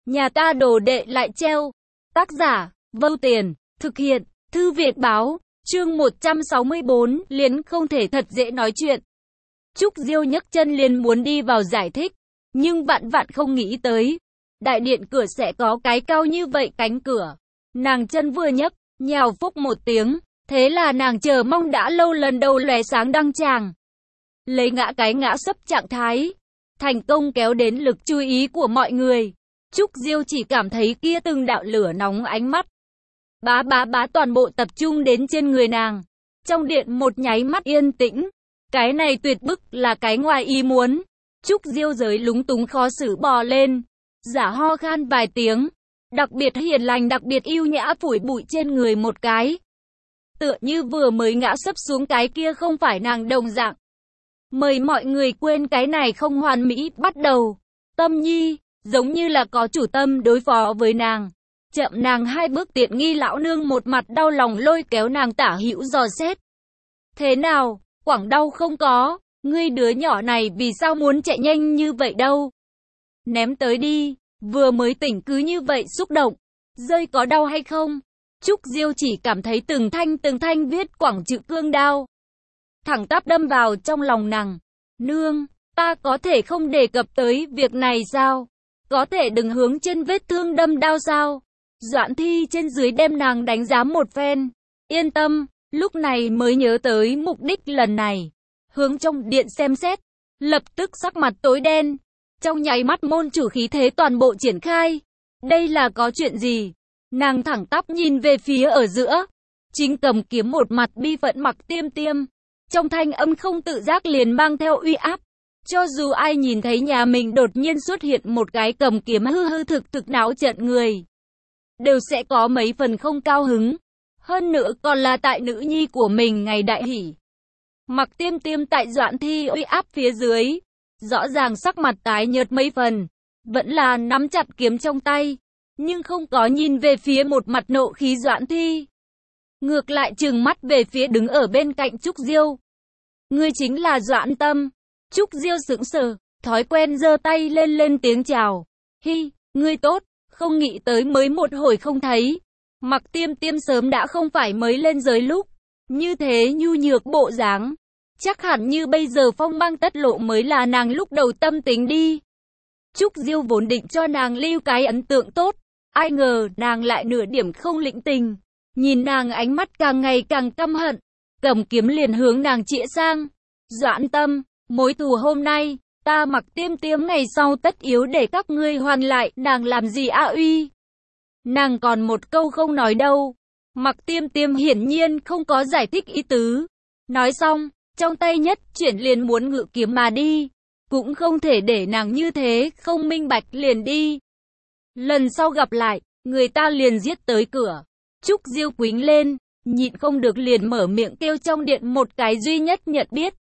Nhà ta đồ đệ lại treo. Tác giả, Vâu Tiền, thực hiện, Thư viện báo, chương 164, liền không thể thật dễ nói chuyện. Trúc Diêu nhấc chân liền muốn đi vào giải thích, nhưng vạn vạn không nghĩ tới. Đại điện cửa sẽ có cái cao như vậy cánh cửa. Nàng chân vừa nhấc, nhào phúc một tiếng, thế là nàng chờ mong đã lâu lần đầu lóe sáng đăng tràng. Lấy ngã sấp trạng thái, thành công kéo đến lực chú ý của mọi người. Trúc Diêu chỉ cảm thấy kia từng đạo lửa nóng ánh mắt. Bá toàn bộ tập trung đến trên người nàng. Trong điện một nháy mắt yên tĩnh. Cái này tuyệt bức là cái ngoài ý muốn. Trúc Diêu giới lúng túng khó xử bò lên. Giả ho khan vài tiếng. Đặc biệt hiền lành đặc biệt yêu nhã phủi bụi trên người một cái. Tựa như vừa mới ngã sấp xuống cái kia không phải nàng đồng dạng. Mời mọi người quên cái này không hoàn mỹ bắt đầu. Tâm Nhi, giống như là có chủ tâm đối phó với nàng. Chậm nàng hai bước tiện nghi lão nương một mặt đau lòng lôi kéo nàng tả hữu dò xét. Thế nào, quảng đau không có, ngươi đứa nhỏ này vì sao muốn chạy nhanh như vậy đâu. Ném tới đi, vừa mới tỉnh cứ như vậy xúc động, rơi có đau hay không? Trúc Diêu chỉ cảm thấy từng thanh viết quảng chữ cương đao. Thẳng tắp đâm vào trong lòng nàng. Nương, ta có thể không đề cập tới việc này sao? Có thể đừng hướng trên vết thương đâm đao sao? Doãn Thi trên dưới đem nàng đánh giá một phen. Yên tâm, lúc này mới nhớ tới mục đích lần này. Hướng trong điện xem xét, lập tức sắc mặt tối đen. Trong nháy mắt môn chủ khí thế toàn bộ triển khai. Đây là có chuyện gì? Nàng thẳng tắp nhìn về phía ở giữa. Chính cầm kiếm một mặt bi phẫn Mặc Tiêm Tiêm. Trong thanh âm không tự giác liền mang theo uy áp. Cho dù ai nhìn thấy nhà mình đột nhiên xuất hiện một cái cầm kiếm hư thực náo trận người, đều sẽ có mấy phần không cao hứng. Hơn nữa còn là tại nữ nhi của mình ngày đại hỷ. Mặc Tiêm Tiêm tại Doãn Thi uy áp phía dưới, rõ ràng sắc mặt tái nhợt mấy phần, vẫn là nắm chặt kiếm trong tay, nhưng không có nhìn về phía một mặt nộ khí Doãn Thi. Ngược lại trừng mắt về phía đứng ở bên cạnh Trúc Diêu. Ngươi chính là Doãn Tâm. Trúc Diêu sững sờ, thói quen giơ tay lên tiếng chào. Hi, ngươi tốt, không nghĩ tới mới một hồi không thấy. Mặc Tiêm Tiêm sớm đã không phải mới lên giới lúc. Như thế nhu nhược bộ dáng. Chắc hẳn như bây giờ phong mang tất lộ mới là nàng lúc đầu tâm tính đi. Trúc Diêu vốn định cho nàng lưu cái ấn tượng tốt. Ai ngờ nàng lại nửa điểm không lĩnh tình. Nhìn nàng ánh mắt càng ngày càng căm hận. Cầm kiếm liền hướng nàng chĩa sang. Doãn Tâm, mối thù hôm nay, ta Mặc Tiêm Tiêm ngày sau tất yếu để các ngươi hoàn lại. Nàng làm gì uy? Nàng còn một câu không nói đâu. Mặc Tiêm Tiêm hiển nhiên không có giải thích ý tứ. Nói xong, trong tay nhất chuyển liền muốn ngự kiếm mà đi. Cũng không thể để nàng như thế, không minh bạch liền đi. Lần sau gặp lại, người ta liền giết tới cửa. Trúc Diêu quính lên, nhịn không được liền mở miệng kêu trong điện một cái duy nhất nhận biết.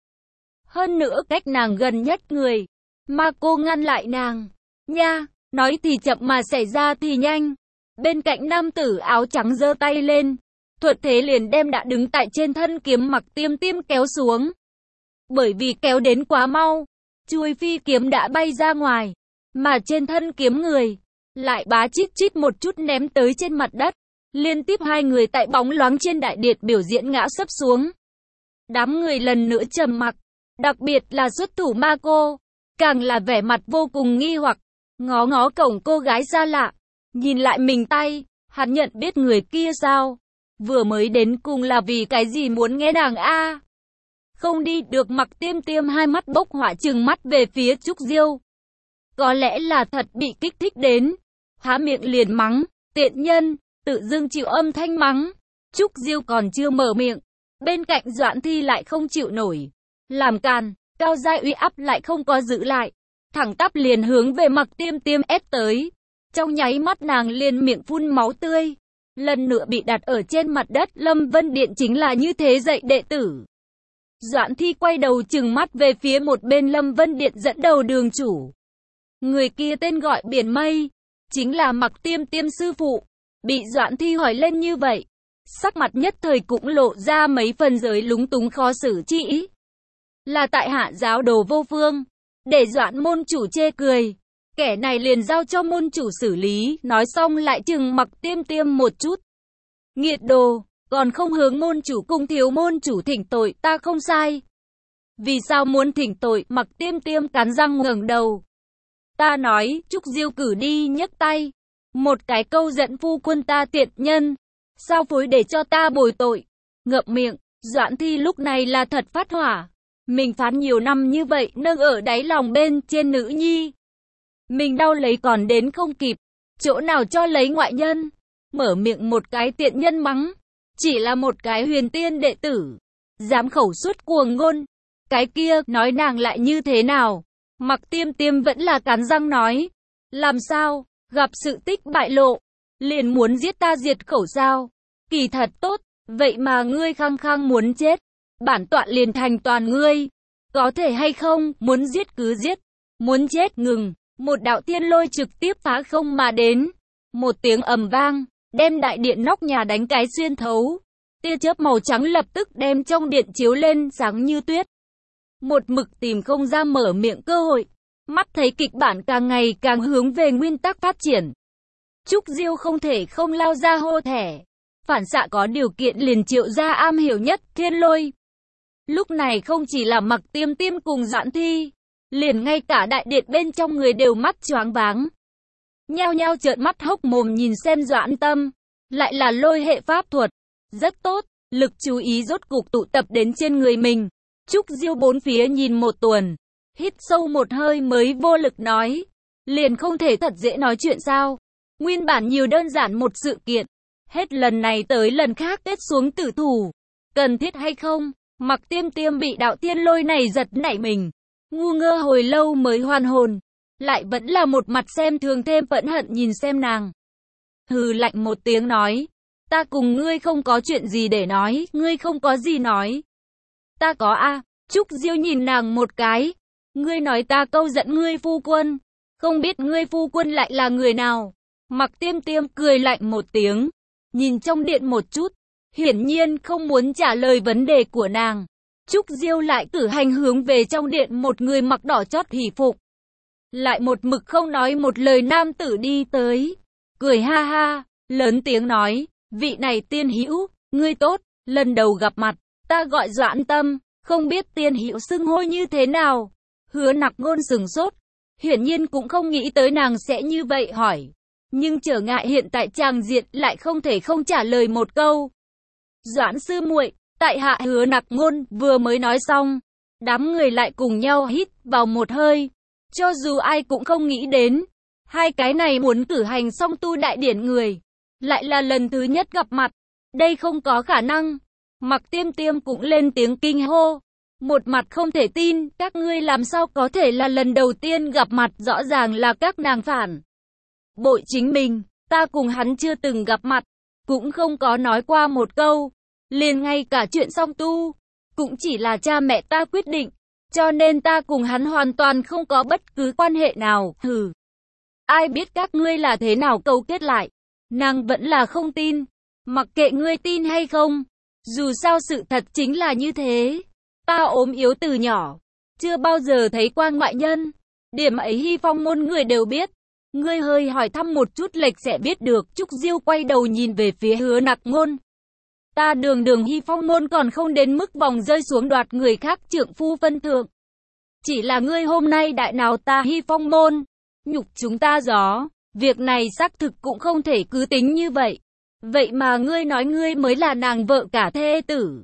Hơn nữa cách nàng gần nhất người. Mà cô ngăn lại nàng. Nha, nói thì chậm mà xảy ra thì nhanh. Bên cạnh nam tử áo trắng giơ tay lên. Thuận thế liền đem đã đứng tại trên thân kiếm Mặc Tiêm Tiêm kéo xuống. Bởi vì kéo đến quá mau, chuôi phi kiếm đã bay ra ngoài. Mà trên thân kiếm người, lại bá chít một chút ném tới trên mặt đất. Liên tiếp hai người tại bóng loáng trên đại điện biểu diễn ngã sấp xuống. Đám người lần nữa trầm mặc. Đặc biệt là xuất thủ ma cô, càng là vẻ mặt vô cùng nghi hoặc, ngó cổng cô gái xa lạ, nhìn lại mình tay, hắn nhận biết người kia sao? Vừa mới đến cùng là vì cái gì muốn nghe nàng a? Không đi được. Mặc Tiêm Tiêm hai mắt bốc hỏa trừng mắt về phía Trúc Diêu. Có lẽ là thật bị kích thích đến, há miệng liền mắng, tiện nhân, tự dưng chịu âm thanh mắng. Trúc Diêu còn chưa mở miệng, bên cạnh Doãn Thi lại không chịu nổi. Làm càn, cao giai uy áp lại không có giữ lại. Thẳng tắp liền hướng về Mặc Tiêm Tiêm ép tới. Trong nháy mắt nàng liền miệng phun máu tươi. Lần nữa bị đặt ở trên mặt đất. Lâm Vân Điện chính là như thế dạy đệ tử. Doãn Thi quay đầu trừng mắt về phía một bên Lâm Vân Điện dẫn đầu đường chủ. Người kia tên gọi Biển Mây, chính là Mặc Tiêm Tiêm sư phụ. Bị Doãn Thi hỏi lên như vậy, sắc mặt nhất thời cũng lộ ra mấy phần giới lúng túng khó xử chỉ. Là tại hạ giáo đồ vô phương, để Doãn môn chủ chê cười. kẻ này liền giao cho môn chủ xử lý, nói xong lại trừng Mặc Tiêm Tiêm một chút. Nghiệt đồ, còn không hướng môn chủ cùng thiếu môn chủ thỉnh tội, ta không sai. Vì sao muốn thỉnh tội? Mặc Tiêm Tiêm cắn răng ngẩng đầu. Ta nói, Trúc Diêu cử đi nhấc tay. Một cái câu giận phu quân ta tiện nhân. Sao phối để cho ta bồi tội? Ngậm miệng, Doãn Thi lúc này là thật phát hỏa. Mình phán nhiều năm như vậy nâng ở đáy lòng bên trên nữ nhi. Mình đau lấy còn đến không kịp. Chỗ nào cho lấy ngoại nhân? Mở miệng một cái tiện nhân mắng. Chỉ là một cái huyền tiên đệ tử. Dám khẩu suất cuồng ngôn. Cái kia, nói nàng lại như thế nào? Mặc Tiêm Tiêm vẫn là cắn răng nói. Làm sao? Gặp sự tích bại lộ. Liền muốn giết ta diệt khẩu sao? Kỳ thật tốt. Vậy mà ngươi khăng khăng muốn chết. Bản tọa liền thành toàn ngươi. Có thể hay không? Muốn giết cứ giết. Muốn chết ngừng. Một đạo tiên lôi trực tiếp phá không mà đến. Một tiếng ầm vang. Đem đại điện nóc nhà đánh cái xuyên thấu. Tia chớp màu trắng lập tức đem trong điện chiếu lên sáng như tuyết. Một mực tìm không ra mở miệng cơ hội. Mắt thấy kịch bản càng ngày càng hướng về nguyên tắc phát triển. Trúc Diêu không thể không lao ra hô thẻ. Phản xạ có điều kiện liền triệu ra am hiểu nhất thiên lôi. Lúc này không chỉ là Mặc Tiêm Tiêm cùng Doãn Thi. Liền ngay cả đại điện bên trong người đều mắt choáng váng. Nhao nhao trợn mắt hốc mồm nhìn xem Doãn Tâm. Lại là lôi hệ pháp thuật. Rất tốt, lực chú ý rốt cục tụ tập đến trên người mình. Trúc Diêu bốn phía nhìn một tuần. Hít sâu một hơi mới vô lực nói. Liền không thể thật dễ nói chuyện sao? Nguyên bản nhiều đơn giản một sự kiện. Hết lần này tới lần khác kết xuống tử thủ. Cần thiết hay không? Mặc Tiêm Tiêm bị đạo tiên lôi này giật nảy mình. Ngu ngơ hồi lâu mới hoàn hồn. Lại vẫn là một mặt xem thường thêm phẫn hận nhìn xem nàng. Hừ lạnh một tiếng nói. Ta cùng ngươi không có chuyện gì để nói, ngươi không có gì nói. Ta có a. Trúc Diêu nhìn nàng một cái. Ngươi nói ta câu giận ngươi phu quân. Không biết ngươi phu quân lại là người nào. Mặc Tiêm Tiêm cười lạnh một tiếng. Nhìn trong điện một chút. Hiển nhiên không muốn trả lời vấn đề của nàng. Trúc Diêu lại cử hành hướng về trong điện một người mặc đỏ chót hỷ phục. Lại một mực không nói một lời nam tử đi tới. Cười ha ha, lớn tiếng nói. Vị này tiên hữu, ngươi tốt, lần đầu gặp mặt, ta gọi Doãn Tâm, không biết tiên hữu xưng hô như thế nào. Hứa Nặc Ngôn sừng sốt, hiển nhiên cũng không nghĩ tới nàng sẽ như vậy hỏi. Nhưng trở ngại hiện tại tràng diện lại không thể không trả lời một câu. Doãn sư muội, tại hạ Hứa Nặc Ngôn vừa mới nói xong. Đám người lại cùng nhau hít vào một hơi. Cho dù ai cũng không nghĩ đến. Hai cái này muốn cử hành song tu đại điển người. Lại là lần thứ nhất gặp mặt. Đây không có khả năng. Mặc Tiêm Tiêm cũng lên tiếng kinh hô. Một mặt không thể tin, các ngươi làm sao có thể là lần đầu tiên gặp mặt, rõ ràng là các nàng phản bội chính mình. Ta cùng hắn chưa từng gặp mặt, cũng không có nói qua một câu. Liền ngay cả chuyện song tu, cũng chỉ là cha mẹ ta quyết định. Cho nên ta cùng hắn hoàn toàn không có bất cứ quan hệ nào. Hừ. Ai biết các ngươi là thế nào câu kết lại. Nàng vẫn là không tin. Mặc kệ ngươi tin hay không. Dù sao sự thật chính là như thế. Ta ốm yếu từ nhỏ. Chưa bao giờ thấy qua ngoại nhân. Điểm ấy Hy Phong môn người đều biết. Ngươi hơi hỏi thăm một chút lệch sẽ biết được. Trúc Diêu quay đầu nhìn về phía Hứa Nặc Ngôn. Ta đường Hy Phong môn còn không đến mức vòng rơi xuống đoạt người khác trượng phu phân thượng. Chỉ là ngươi hôm nay đại nào ta Hy Phong môn. Nhục chúng ta gió. Việc này xác thực cũng không thể cứ tính như vậy. Vậy mà ngươi nói ngươi mới là nàng vợ cả thê tử.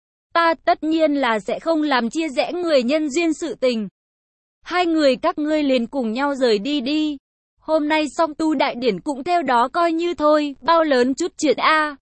Ta tất nhiên là sẽ không làm chia rẽ người nhân duyên sự tình. Hai người các ngươi liền cùng nhau rời đi đi. Hôm nay song tu đại điển cũng theo đó coi như thôi, bao lớn chút chuyện a.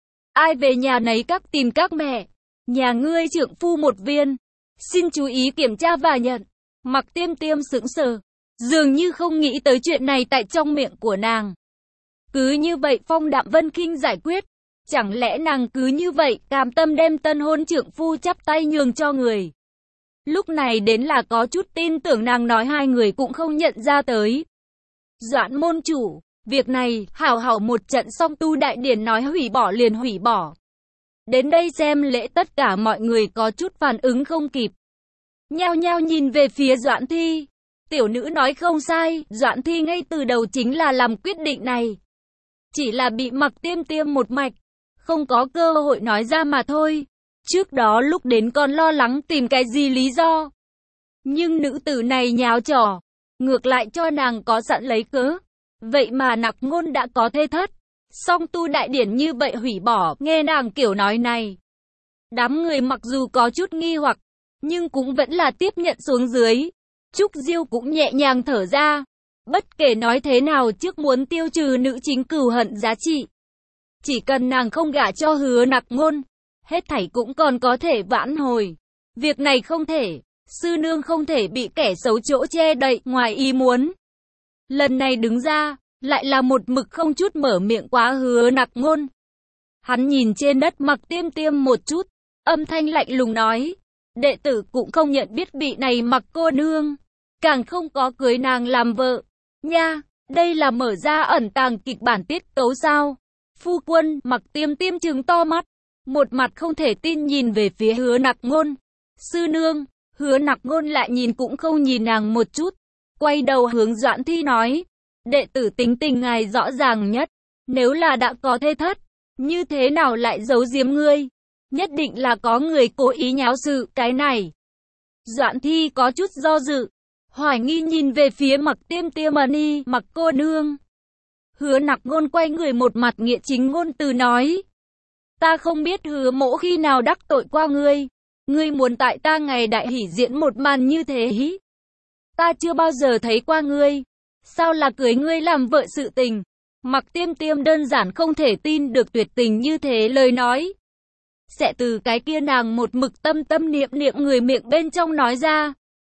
Ai về nhà nấy các tìm các mẹ. Nhà ngươi trượng phu một viên. Xin chú ý kiểm tra và nhận. Mặc Tiêm Tiêm sững sờ. Dường như không nghĩ tới chuyện này tại trong miệng của nàng. Cứ như vậy Phong Đạm Vân Kinh giải quyết. Chẳng lẽ nàng cứ như vậy cam tâm đem tân hôn trượng phu chắp tay nhường cho người. Lúc này đến là có chút tin tưởng nàng nói hai người cũng không nhận ra tới. Doãn môn chủ, việc này hảo một trận song tu đại điển nói hủy bỏ liền hủy bỏ. Đến đây xem lễ tất cả mọi người có chút phản ứng không kịp. Nhao nhao nhìn về phía Doãn Thi. Tiểu nữ nói không sai, Doãn Thi ngay từ đầu chính là làm quyết định này. Chỉ là bị Mặc Tiêm Tiêm một mạch, không có cơ hội nói ra mà thôi. Trước đó lúc đến còn lo lắng tìm cái gì lý do. Nhưng nữ tử này nháo trò, ngược lại cho nàng có sẵn lấy cớ. Vậy mà Nặc Ngôn đã có thê thất, song tu đại điển như vậy hủy bỏ, nghe nàng kiểu nói này. Đám người mặc dù có chút nghi hoặc, nhưng cũng vẫn là tiếp nhận xuống dưới. Trúc Diêu cũng nhẹ nhàng thở ra. Bất kể nói thế nào trước muốn tiêu trừ nữ chính cừu hận giá trị. Chỉ cần nàng không gả cho Hứa Nặc Ngôn, hết thảy cũng còn có thể vãn hồi. Việc này không thể, sư nương không thể bị kẻ xấu chỗ che đậy ngoài ý muốn. Lần này đứng ra, lại là một mực không chút mở miệng quá Hứa Nặc Ngôn. Hắn nhìn trên đất Mặc Tiêm Tiêm một chút, âm thanh lạnh lùng nói, đệ tử cũng không nhận biết vị này Mặc cô nương, càng không có cưới nàng làm vợ. Nha, đây là mở ra ẩn tàng kịch bản tiết tấu sao? Phu quân, Mặc Tiêm Tiêm trừng to mắt, một mặt không thể tin nhìn về phía Hứa Nặc Ngôn. Sư nương, Hứa Nặc Ngôn lại nhìn cũng không nhìn nàng một chút, quay đầu hướng Doãn Thi nói, đệ tử tính tình ngài rõ ràng nhất, nếu là đã có thê thất, như thế nào lại giấu giếm ngươi? Nhất định là có người cố ý nháo sự, cái này. Doãn Thi có chút do dự, hoài nghi nhìn về phía Mặc Tiêm Tiêm Ni, Mặc cô nương. Hứa Nặc Ngôn quay người một mặt nghĩa chính ngôn từ nói, ta không biết Hứa mỗ khi nào đắc tội qua ngươi. Ngươi muốn tại ta ngày đại hỷ diễn một màn như thế hí? Ta chưa bao giờ thấy qua ngươi. Sao là cưới ngươi làm vợ sự tình? Mặc Tiêm Tiêm đơn giản không thể tin được tuyệt tình như thế lời nói. Sẽ từ cái kia nàng một mực tâm tâm niệm niệm người miệng bên trong nói ra.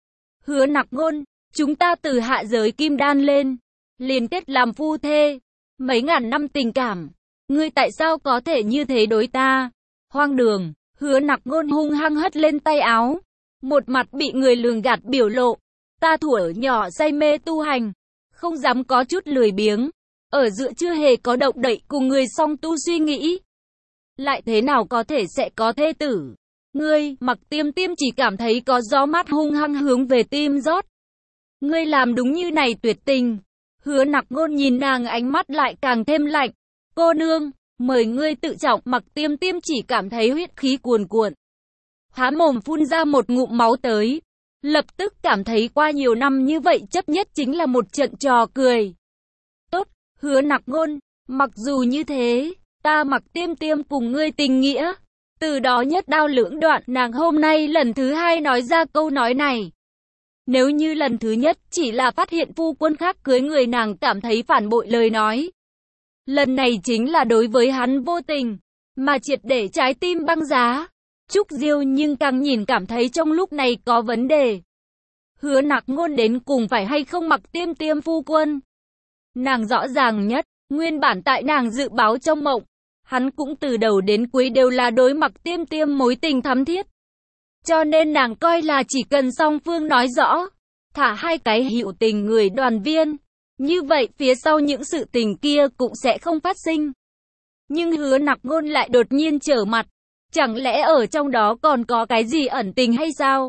Hứa Nặc Ngôn, chúng ta từ hạ giới kim đan lên, liên kết làm phu thê, mấy ngàn năm tình cảm. Ngươi tại sao có thể như thế đối ta? Hoang đường. Hứa Nặc Ngôn hung hăng hất lên tay áo, một mặt bị người lường gạt biểu lộ. Ta thuở nhỏ say mê tu hành, không dám có chút lười biếng, ở giữa chưa hề có động đậy cùng người song tu suy nghĩ. Lại thế nào có thể sẽ có thê tử? Ngươi, Mặc Tiêm Tiêm chỉ cảm thấy có gió mát hung hăng hướng về tim rót. Ngươi làm đúng như này tuyệt tình. Hứa Nặc Ngôn nhìn nàng ánh mắt lại càng thêm lạnh. Cô nương, mời ngươi tự trọng. Mặc Tiêm Tiêm chỉ cảm thấy huyết khí cuồn cuộn, há mồm phun ra một ngụm máu tới. Lập tức cảm thấy qua nhiều năm như vậy chấp nhất chính là một trận trò cười. Tốt, Hứa Nặc Ngôn, mặc dù như thế, ta Mặc Tiêm Tiêm cùng ngươi tình nghĩa. Từ đó nhất đao lưỡng đoạn, nàng hôm nay lần thứ hai nói ra câu nói này. Nếu như lần thứ nhất chỉ là phát hiện phu quân khác cưới người nàng cảm thấy phản bội lời nói. Lần này chính là đối với hắn vô tình, mà triệt để trái tim băng giá. Trúc Diêu nhưng càng nhìn cảm thấy trong lúc này có vấn đề. Hứa Nặc Ngôn đến cùng phải hay không Mặc Tiêm Tiêm phu quân? Nàng rõ ràng nhất, nguyên bản tại nàng dự báo trong mộng, hắn cũng từ đầu đến cuối đều là đối Mặc Tiêm Tiêm mối tình thắm thiết. Cho nên nàng coi là chỉ cần song phương nói rõ, thả hai cái hữu tình người đoàn viên, như vậy phía sau những sự tình kia cũng sẽ không phát sinh. Nhưng Hứa Nặc Ngôn lại đột nhiên trở mặt, chẳng lẽ ở trong đó còn có cái gì ẩn tình hay sao?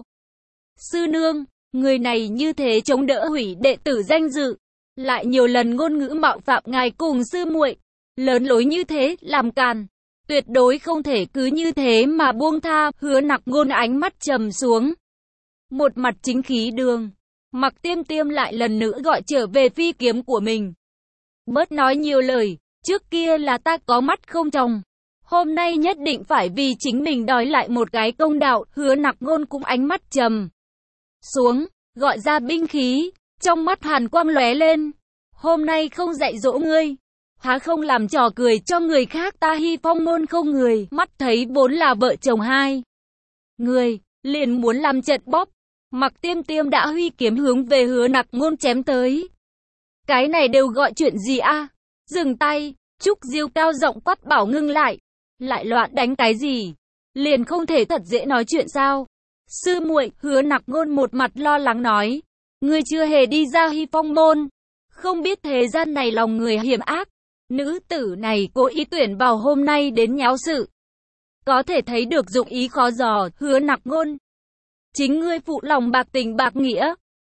Sư nương, người này như thế chống đỡ hủy đệ tử danh dự, lại nhiều lần ngôn ngữ mạo phạm ngài cùng sư muội, lớn lối như thế, làm càn, tuyệt đối không thể cứ như thế mà buông tha. Hứa Nặc Ngôn ánh mắt trầm xuống, một mặt chính khí đường. Mặc Tiêm Tiêm lại lần nữa gọi trở về phi kiếm của mình. Bớt nói nhiều lời, trước kia là ta có mắt không tròng, hôm nay nhất định phải vì chính mình đòi lại một cái công đạo. Hứa Nặc Ngôn cũng ánh mắt trầm xuống, gọi ra binh khí, trong mắt hàn quang lóe lên. Hôm nay không dạy dỗ ngươi, há không làm trò cười cho người khác. Ta Hy Phong môn không người, mắt thấy vốn là vợ chồng hai người, liền muốn làm trận bóp. Mặc Tiêm Tiêm đã huy kiếm hướng về Hứa Nặc Ngôn chém tới. Cái này đều gọi chuyện gì a? Dừng tay. Trúc Diêu cao giọng quát bảo ngưng lại. Lại loạn đánh cái gì? Liền không thể thật dễ nói chuyện sao? Sư muội, Hứa Nặc Ngôn một mặt lo lắng nói. Ngươi chưa hề đi ra Hy Phong môn, không biết thế gian này lòng người hiểm ác. Nữ tử này cố ý tuyển vào hôm nay đến nháo sự, có thể thấy được dụng ý khó dò. Hứa Nặc Ngôn, chính ngươi phụ lòng bạc tình bạc nghĩa,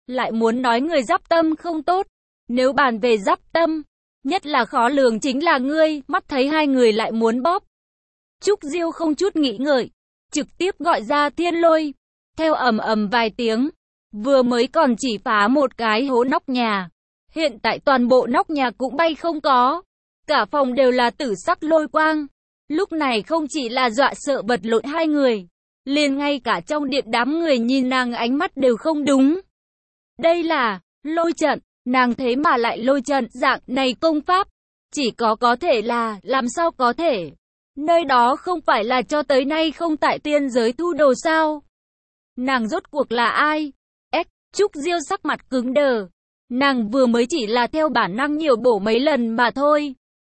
lại muốn nói người giáp tâm không tốt. Nếu bàn về giáp tâm, nhất là khó lường chính là ngươi, mắt thấy hai người lại muốn bóp. Trúc Diêu không chút nghĩ ngợi, trực tiếp gọi ra thiên lôi, theo ầm ầm vài tiếng, vừa mới còn chỉ phá một cái hố nóc nhà. Hiện tại toàn bộ nóc nhà cũng bay không có, cả phòng đều là tử sắc lôi quang. Lúc này không chỉ là dọa sợ vật lộn hai người, liền ngay cả trong điện đám người nhìn nàng ánh mắt đều không đúng. Đây là lôi trận, nàng thế mà lại lôi trận, dạng này công pháp, chỉ có thể là, làm sao có thể? Nơi đó không phải là cho tới nay không tại tiên giới thu đồ sao? Nàng rốt cuộc là ai? Trúc Diêu sắc mặt cứng đờ. Nàng vừa mới chỉ là theo bản năng nhiều bổ mấy lần mà thôi.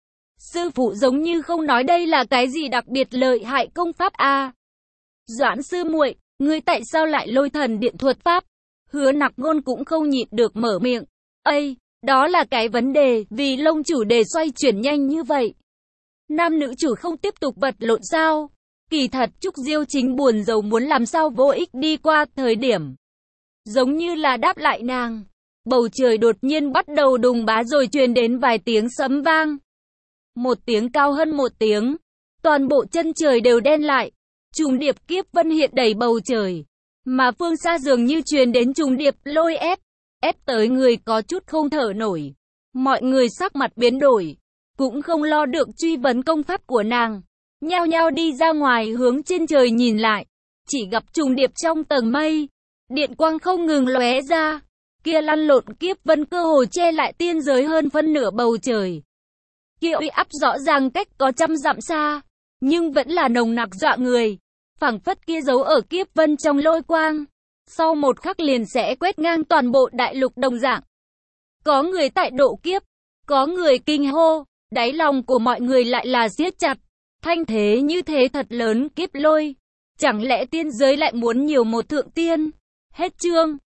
Sư phụ giống như không nói đây là cái gì đặc biệt lợi hại công pháp a. Doãn sư muội, ngươi tại sao lại lôi thần điện thuật pháp? Hứa Nặc Ngôn cũng không nhịn được mở miệng. Ây, đó là cái vấn đề, vì lông chủ đề xoay chuyển nhanh như vậy. Nam nữ chủ không tiếp tục vật lộn sao? Kỳ thật Trúc Diêu chính buồn rầu muốn làm sao vô ích đi qua thời điểm. Giống như là đáp lại nàng. Bầu trời đột nhiên bắt đầu đùng bá rồi truyền đến vài tiếng sấm vang. Một tiếng cao hơn một tiếng. Toàn bộ chân trời đều đen lại. Trùng điệp kiếp vân hiện đầy bầu trời. Mà phương xa dường như truyền đến trùng điệp lôi ép. Ép tới người có chút không thở nổi. Mọi người sắc mặt biến đổi. Cũng không lo được truy vấn công pháp của nàng. Nhao nhao đi ra ngoài hướng trên trời nhìn lại. Chỉ gặp trùng điệp trong tầng mây. Điện quang không ngừng lóe ra. Kia lăn lộn kiếp vân cơ hồ che lại tiên giới hơn phân nửa bầu trời. Kia uy áp rõ ràng cách có trăm dặm xa. Nhưng vẫn là nồng nặc dọa người. Phảng phất kia giấu ở kiếp vân trong lôi quang. Sau một khắc liền sẽ quét ngang toàn bộ đại lục đồng dạng. Có người tại độ kiếp. Có người kinh hô. Đáy lòng của mọi người lại là siết chặt. Thanh thế như thế thật lớn kiếp lôi. Chẳng lẽ tiên giới lại muốn nhiều một thượng tiên? Hết chương.